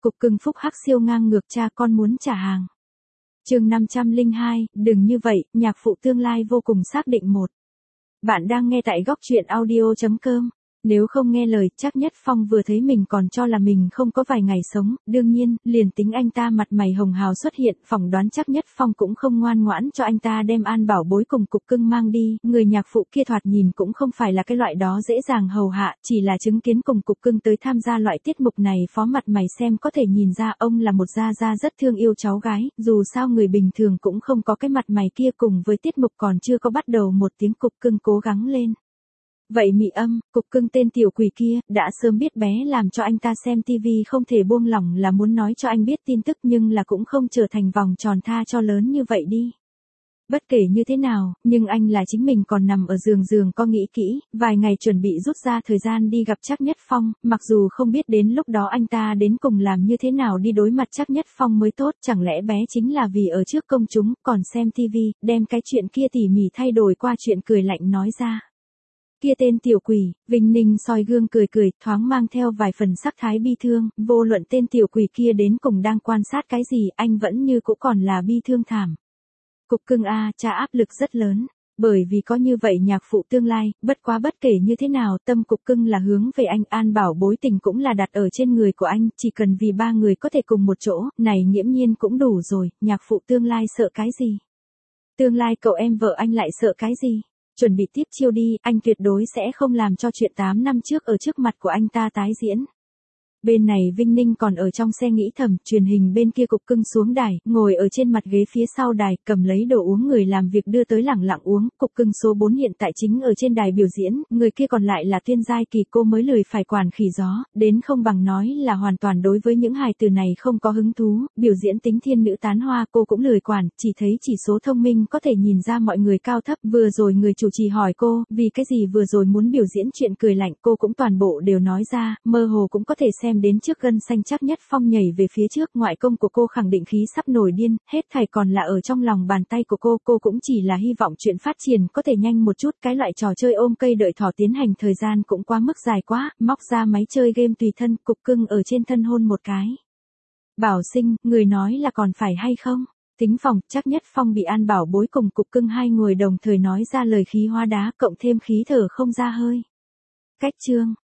Cục cưng phúc hắc siêu ngang ngược cha con muốn trả hàng. Chương 502, đừng như vậy, nhạc phụ tương lai vô cùng xác định một. Bạn đang nghe tại góc truyện audio.com. Nếu không nghe lời, chắc Nhất Phong vừa thấy mình còn cho là mình không có vài ngày sống, đương nhiên, liền tính anh ta mặt mày hồng hào xuất hiện, phỏng đoán chắc Nhất Phong cũng không ngoan ngoãn cho anh ta đem An Bảo Bối cùng Cục Cưng mang đi, người nhạc phụ kia thoạt nhìn cũng không phải là cái loại đó dễ dàng hầu hạ, chỉ là chứng kiến cùng Cục Cưng tới tham gia loại tiết mục này phó mặt mày xem có thể nhìn ra ông là một gia gia rất thương yêu cháu gái, dù sao người bình thường cũng không có cái mặt mày kia cùng với tiết mục còn chưa có bắt đầu một tiếng Cục Cưng cố gắng lên. Vậy mị âm, Cục Cưng tên tiểu quỷ kia, đã sớm biết bé làm cho anh ta xem tivi không thể buông lỏng là muốn nói cho anh biết tin tức nhưng là cũng không trở thành vòng tròn tha cho lớn như vậy đi. Bất kể như thế nào, nhưng anh là chính mình còn nằm ở giường có nghĩ kỹ, vài ngày chuẩn bị rút ra thời gian đi gặp Trác Nhất Phong, mặc dù không biết đến lúc đó anh ta đến cùng làm như thế nào đi đối mặt Trác Nhất Phong mới tốt, chẳng lẽ bé chính là vì ở trước công chúng, còn xem tivi, đem cái chuyện kia tỉ mỉ thay đổi qua chuyện cười lạnh nói ra. Kia tên tiểu quỷ, Vinh Ninh soi gương cười, thoáng mang theo vài phần sắc thái bi thương, vô luận tên tiểu quỷ kia đến cùng đang quan sát cái gì, anh vẫn như cũng còn là bi thương thảm. Cục Cưng a, cha áp lực rất lớn, bởi vì có như vậy nhạc phụ tương lai, bất quá bất kể như thế nào, tâm Cục Cưng là hướng về anh, An Bảo Bối tình cũng là đặt ở trên người của anh, chỉ cần vì ba người có thể cùng một chỗ, này nghiễm nhiên cũng đủ rồi, nhạc phụ tương lai sợ cái gì? Tương lai cậu em vợ anh lại sợ cái gì? Chuẩn bị tiếp chiêu đi, anh tuyệt đối sẽ không làm cho chuyện 8 năm trước ở trước mặt của anh ta tái diễn. Bên này Vinh Ninh còn ở trong xe nghĩ thầm, truyền hình bên kia Cục Cưng xuống đài, ngồi ở trên mặt ghế phía sau đài, cầm lấy đồ uống người làm việc đưa tới lẳng lặng uống, Cục Cưng số 4 hiện tại chính ở trên đài biểu diễn, người kia còn lại là Tuyên Giai Kỳ, cô mới lười phải quản khỉ gió, đến không bằng nói là hoàn toàn đối với những hài từ này không có hứng thú, biểu diễn tính thiên nữ tán hoa cô cũng lười quản, chỉ thấy chỉ số thông minh có thể nhìn ra mọi người cao thấp, vừa rồi người chủ trì hỏi cô, vì cái gì vừa rồi muốn biểu diễn chuyện cười lạnh, cô cũng toàn bộ đều nói ra, mơ hồ cũng có thể xem đến trước gân xanh Trác Nhất Phong nhảy về phía trước, ngoại công của cô khẳng định khí sắp nổi điên, hết thảy còn là ở trong lòng bàn tay của cô cũng chỉ là hy vọng chuyện phát triển có thể nhanh một chút, cái loại trò chơi ôm cây đợi thỏ tiến hành thời gian cũng quá mức dài quá, móc ra máy chơi game tùy thân, Cục Cưng ở trên thân hôn một cái. Bảo Sinh, người nói là còn phải hay không? Tính phòng, Trác Nhất Phong bị An Bảo Bối cùng Cục Cưng hai người đồng thời nói ra lời khí hóa đá, cộng thêm khí thở không ra hơi. Cách chương